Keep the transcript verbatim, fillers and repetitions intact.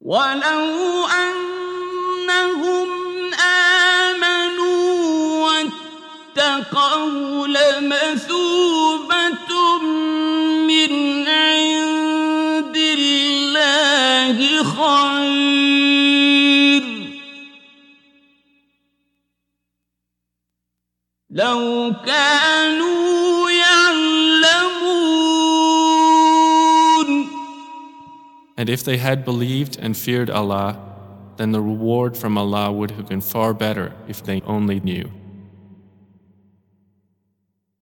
ولو أنهم آمنوا واتقوا لمثوبة من عند الله خير لو كانوا يعلمون. And if they had believed and feared Allah, then the reward from Allah would have been far better if they only knew.